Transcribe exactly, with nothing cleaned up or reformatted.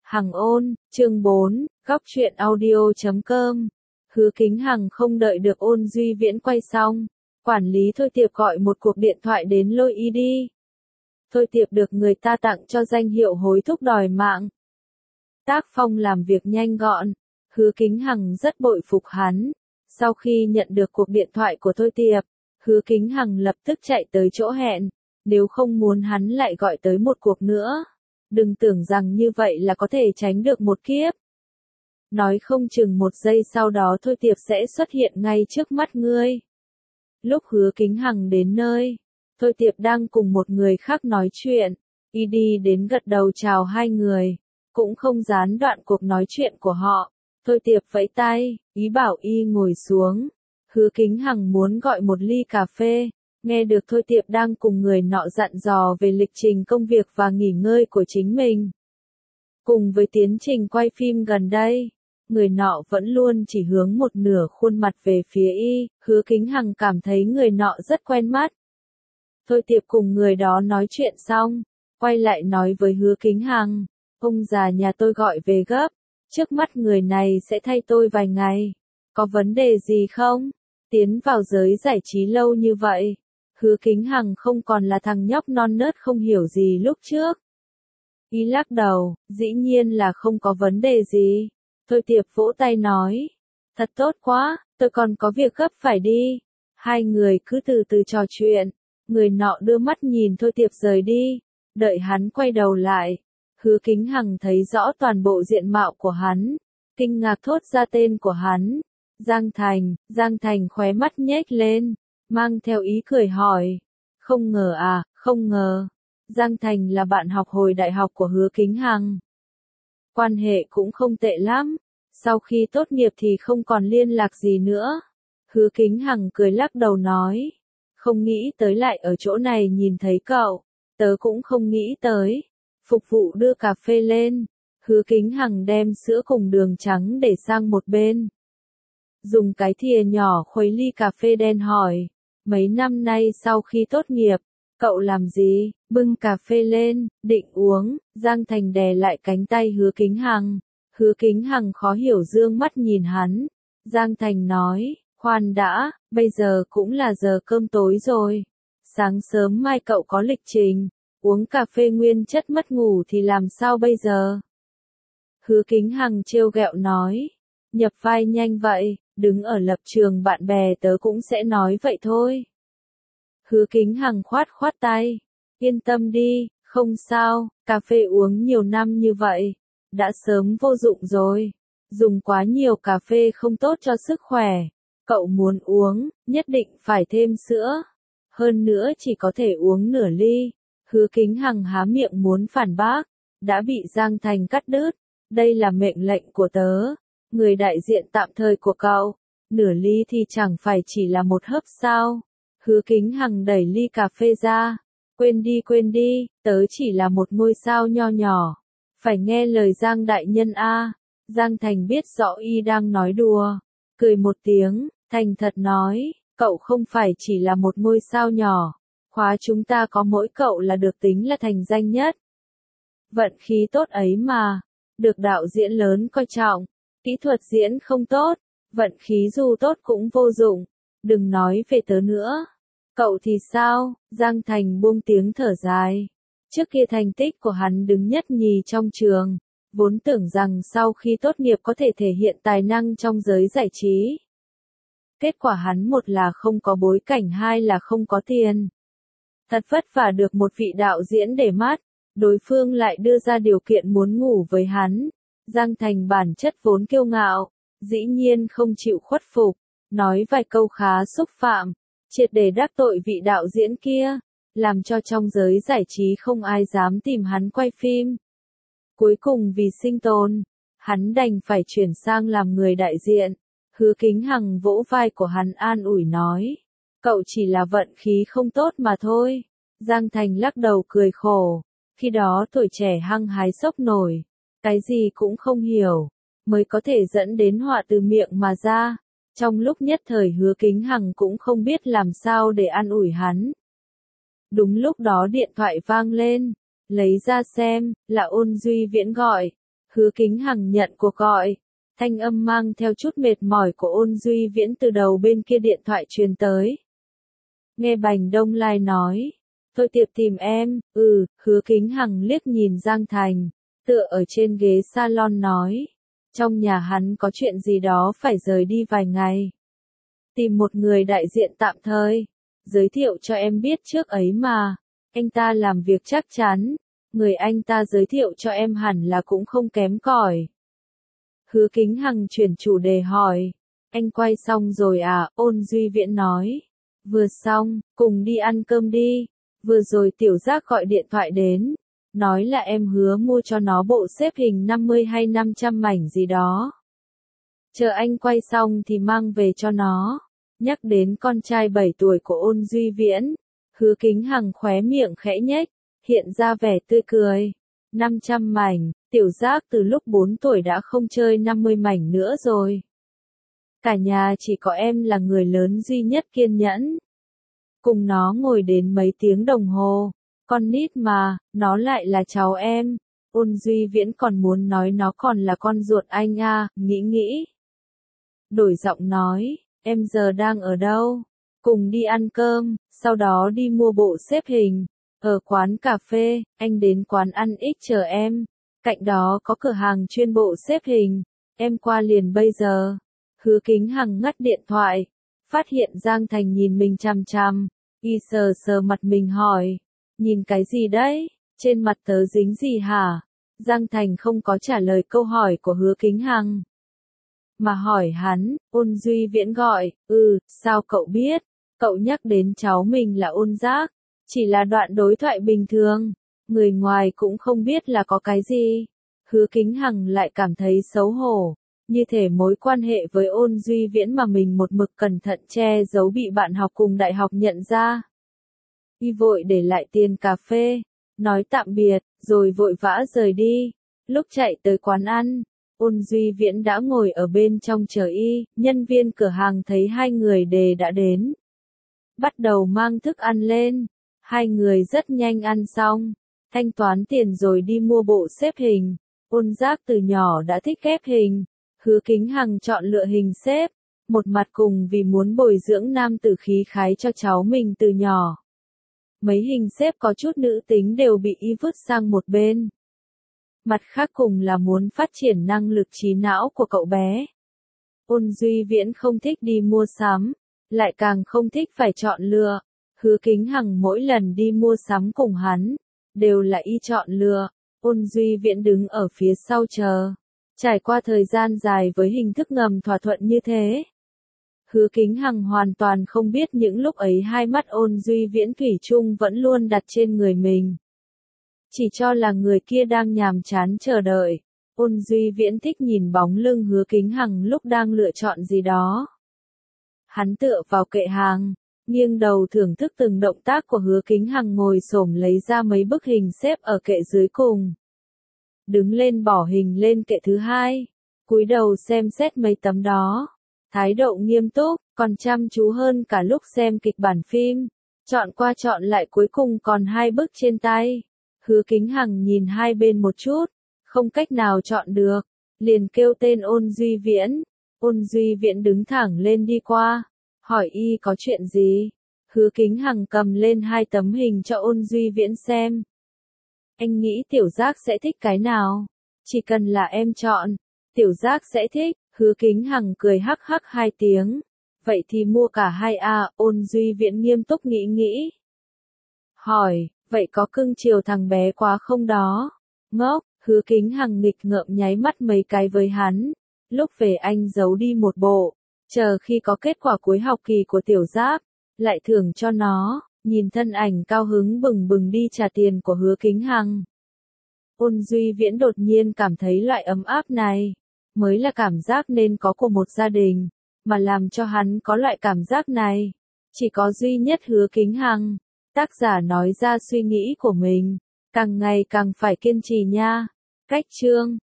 Hằng ôn, chương bốn, góc truyện audio chấm com. Hứa Kính Hằng không đợi được Ôn Duy Viễn quay xong, quản lý Thôi Tiệp gọi một cuộc điện thoại đến lôi y đi. Thôi Tiệp được người ta tặng cho danh hiệu hối thúc đòi mạng. Tác phong làm việc nhanh gọn, Hứa Kính Hằng rất bội phục hắn. Sau khi nhận được cuộc điện thoại của Thôi Tiệp, Hứa Kính Hằng lập tức chạy tới chỗ hẹn, nếu không muốn hắn lại gọi tới một cuộc nữa. Đừng tưởng rằng như vậy là có thể tránh được một kiếp. Nói không chừng một giây sau đó Thôi Tiệp sẽ xuất hiện ngay trước mắt ngươi. Lúc Hứa Kính Hằng đến nơi, Thôi Tiệp đang cùng một người khác nói chuyện, y đi đến gật đầu chào hai người, cũng không gián đoạn cuộc nói chuyện của họ. Thôi Tiệp vẫy tay, ý bảo y ngồi xuống. Hứa Kính Hằng muốn gọi một ly cà phê, nghe được Thôi Tiệp đang cùng người nọ dặn dò về lịch trình công việc và nghỉ ngơi của chính mình. Cùng với tiến trình quay phim gần đây, người nọ vẫn luôn chỉ hướng một nửa khuôn mặt về phía y, Hứa Kính Hằng cảm thấy người nọ rất quen mắt. Thôi Tiệp cùng người đó nói chuyện xong, quay lại nói với Hứa Kính Hằng, ông già nhà tôi gọi về gấp, trước mắt người này sẽ thay tôi vài ngày, có vấn đề gì không? Tiến vào giới giải trí lâu như vậy, Hứa Kính Hằng không còn là thằng nhóc non nớt không hiểu gì lúc trước. Y lắc đầu, dĩ nhiên là không có vấn đề gì. Thôi Tiệp vỗ tay nói, thật tốt quá, tôi còn có việc gấp phải đi. Hai người cứ từ từ trò chuyện, người nọ đưa mắt nhìn Thôi Tiệp rời đi, đợi hắn quay đầu lại. Hứa Kính Hằng thấy rõ toàn bộ diện mạo của hắn, kinh ngạc thốt ra tên của hắn. Giang Thành, Giang Thành khóe mắt nhếch lên, mang theo ý cười hỏi, không ngờ à, không ngờ. Giang Thành là bạn học hồi đại học của Hứa Kính Hằng. Quan hệ cũng không tệ lắm, sau khi tốt nghiệp thì không còn liên lạc gì nữa. Hứa Kính Hằng cười lắc đầu nói, không nghĩ tới lại ở chỗ này nhìn thấy cậu, tớ cũng không nghĩ tới. Phục vụ đưa cà phê lên, Hứa Kính Hằng đem sữa cùng đường trắng để sang một bên. Dùng cái thìa nhỏ khuấy ly cà phê đen hỏi, mấy năm nay sau khi tốt nghiệp, cậu làm gì? Bưng cà phê lên, định uống, Giang Thành đè lại cánh tay Hứa Kính Hằng. Hứa Kính Hằng khó hiểu dương mắt nhìn hắn. Giang Thành nói, khoan đã, bây giờ cũng là giờ cơm tối rồi. Sáng sớm mai cậu có lịch trình, uống cà phê nguyên chất mất ngủ thì làm sao bây giờ? Hứa Kính Hằng trêu ghẹo nói, nhập vai nhanh vậy, đứng ở lập trường bạn bè tớ cũng sẽ nói vậy thôi. Hứa Kính Hằng khoát khoát tay, yên tâm đi, không sao, cà phê uống nhiều năm như vậy, đã sớm vô dụng rồi. Dùng quá nhiều cà phê không tốt cho sức khỏe, cậu muốn uống, nhất định phải thêm sữa. Hơn nữa chỉ có thể uống nửa ly. Hứa Kính Hằng há miệng muốn phản bác, đã bị Giang Thành cắt đứt. Đây là mệnh lệnh của tớ, người đại diện tạm thời của cậu. Nửa ly thì chẳng phải chỉ là một hớp sao? Hứa Kính Hằng đẩy ly cà phê ra. Quên đi quên đi, tớ chỉ là một ngôi sao nho nhỏ. Phải nghe lời Giang đại nhân a. Giang Thành biết rõ y đang nói đùa. Cười một tiếng, thành thật nói, cậu không phải chỉ là một ngôi sao nhỏ. Khóa chúng ta có mỗi cậu là được tính là thành danh nhất. Vận khí tốt ấy mà. Được đạo diễn lớn coi trọng. Kỹ thuật diễn không tốt. Vận khí dù tốt cũng vô dụng. Đừng nói về tớ nữa. Cậu thì sao? Giang Thành buông tiếng thở dài. Trước kia thành tích của hắn đứng nhất nhì trong trường. Vốn tưởng rằng sau khi tốt nghiệp có thể thể hiện tài năng trong giới giải trí. Kết quả hắn một là không có bối cảnh, hai là không có tiền. Thật vất vả được một vị đạo diễn để mắt, đối phương lại đưa ra điều kiện muốn ngủ với hắn. Giang Thành bản chất vốn kiêu ngạo, dĩ nhiên không chịu khuất phục, nói vài câu khá xúc phạm, triệt để đắc tội vị đạo diễn kia, làm cho trong giới giải trí không ai dám tìm hắn quay phim. Cuối cùng vì sinh tồn, hắn đành phải chuyển sang làm người đại diện. Hứa Kính Hằng vỗ vai của hắn an ủi nói, cậu chỉ là vận khí không tốt mà thôi. Giang Thành lắc đầu cười khổ, khi đó tuổi trẻ hăng hái sốc nổi, cái gì cũng không hiểu, mới có thể dẫn đến họa từ miệng mà ra. Trong lúc nhất thời Hứa Kính Hằng cũng không biết làm sao để an ủi hắn. Đúng lúc đó điện thoại vang lên, lấy ra xem, là Ôn Duy Viễn gọi. Hứa Kính Hằng nhận cuộc gọi. Thanh âm mang theo chút mệt mỏi của Ôn Duy Viễn từ đầu bên kia điện thoại truyền tới. Nghe Bành Đông Lai nói. Thôi Tiệp tìm em, ừ, Hứa Kính Hằng liếc nhìn Giang Thành, tựa ở trên ghế salon nói. Trong nhà hắn có chuyện gì đó phải rời đi vài ngày. Tìm một người đại diện tạm thời. Giới thiệu cho em biết trước ấy mà. Anh ta làm việc chắc chắn. Người anh ta giới thiệu cho em hẳn là cũng không kém cỏi. Hứa Kính Hằng chuyển chủ đề hỏi. Anh quay xong rồi à? Ôn Duy Viễn nói. Vừa xong, cùng đi ăn cơm đi. Vừa rồi Tiểu Giác gọi điện thoại đến. Nói là em hứa mua cho nó bộ xếp hình năm mươi hay năm trăm mảnh gì đó. Chờ anh quay xong thì mang về cho nó. Nhắc đến con trai bảy tuổi của Ôn Duy Viễn. Hứa Kính Hằng khóe miệng khẽ nhếch, hiện ra vẻ tươi cười. năm trăm mảnh, Tiểu Giác từ lúc bốn tuổi đã không chơi năm mươi mảnh nữa rồi. Cả nhà chỉ có em là người lớn duy nhất kiên nhẫn. Cùng nó ngồi đến mấy tiếng đồng hồ. Con nít mà, nó lại là cháu em. Ôn Duy Viễn còn muốn nói nó còn là con ruột anh à, nghĩ nghĩ. Đổi giọng nói, em giờ đang ở đâu? Cùng đi ăn cơm, sau đó đi mua bộ xếp hình. Ở quán cà phê, anh đến quán ăn X chờ em. Cạnh đó có cửa hàng chuyên bộ xếp hình. Em qua liền bây giờ. Hứa Kính Hằng ngắt điện thoại. Phát hiện Giang Thành nhìn mình chằm chằm. Y sờ sờ mặt mình hỏi. Nhìn cái gì đấy? Trên mặt tớ dính gì hả? Giang Thành không có trả lời câu hỏi của Hứa Kính Hằng. Mà hỏi hắn, Ôn Duy Viễn gọi, ừ, sao cậu biết? Cậu nhắc đến cháu mình là Ôn Giác. Chỉ là đoạn đối thoại bình thường. Người ngoài cũng không biết là có cái gì. Hứa Kính Hằng lại cảm thấy xấu hổ. Như thể mối quan hệ với Ôn Duy Viễn mà mình một mực cẩn thận che giấu bị bạn học cùng đại học nhận ra. Y vội để lại tiền cà phê, nói tạm biệt, rồi vội vã rời đi. Lúc chạy tới quán ăn, Ôn Duy Viễn đã ngồi ở bên trong chờ y, nhân viên cửa hàng thấy hai người đề đã đến. Bắt đầu mang thức ăn lên, hai người rất nhanh ăn xong, thanh toán tiền rồi đi mua bộ xếp hình. Ôn Giác từ nhỏ đã thích ghép hình, Hứa Kính Hằng chọn lựa hình xếp, một mặt cùng vì muốn bồi dưỡng nam tử khí khái cho cháu mình từ nhỏ. Mấy hình xếp có chút nữ tính đều bị y vứt sang một bên. Mặt khác cùng là muốn phát triển năng lực trí não của cậu bé. Ôn Duy Viễn không thích đi mua sắm, lại càng không thích phải chọn lựa. Hứa Kính Hằng mỗi lần đi mua sắm cùng hắn, đều là y chọn lựa. Ôn Duy Viễn đứng ở phía sau chờ. Trải qua thời gian dài với hình thức ngầm thỏa thuận như thế. Hứa Kính Hằng hoàn toàn không biết những lúc ấy hai mắt Ôn Duy Viễn thủy chung vẫn luôn đặt trên người mình. Chỉ cho là người kia đang nhàm chán chờ đợi. Ôn Duy Viễn thích nhìn bóng lưng Hứa Kính Hằng lúc đang lựa chọn gì đó. Hắn tựa vào kệ hàng, nghiêng đầu thưởng thức từng động tác của Hứa Kính Hằng ngồi xổm lấy ra mấy bức hình xếp ở kệ dưới cùng. Đứng lên bỏ hình lên kệ thứ hai, cúi đầu xem xét mấy tấm đó. Thái độ nghiêm túc, còn chăm chú hơn cả lúc xem kịch bản phim. Chọn qua chọn lại cuối cùng còn hai bức trên tay. Hứa Kính Hằng nhìn hai bên một chút, không cách nào chọn được, liền kêu tên Ôn Duy Viễn. Ôn Duy Viễn đứng thẳng lên đi qua, hỏi y có chuyện gì. Hứa Kính Hằng cầm lên hai tấm hình cho Ôn Duy Viễn xem. Anh nghĩ Tiểu Giác sẽ thích cái nào? Chỉ cần là em chọn, Tiểu Giác sẽ thích. Hứa Kính Hằng cười hắc hắc hai tiếng. Vậy thì mua cả hai a. Ôn Duy Viễn nghiêm túc nghĩ nghĩ. Hỏi, vậy có cưng chiều thằng bé quá không đó? Ngốc, Hứa Kính Hằng nghịch ngợm nháy mắt mấy cái với hắn. Lúc về anh giấu đi một bộ. Chờ khi có kết quả cuối học kỳ của Tiểu Giác, lại thưởng cho nó. Nhìn thân ảnh cao hứng bừng bừng đi trả tiền của Hứa Kính Hằng. Ôn Duy Viễn đột nhiên cảm thấy loại ấm áp này mới là cảm giác nên có của một gia đình, mà làm cho hắn có loại cảm giác này, chỉ có duy nhất Hứa Kính Hằng. Tác giả nói ra suy nghĩ của mình, càng ngày càng phải kiên trì nha. Cách chương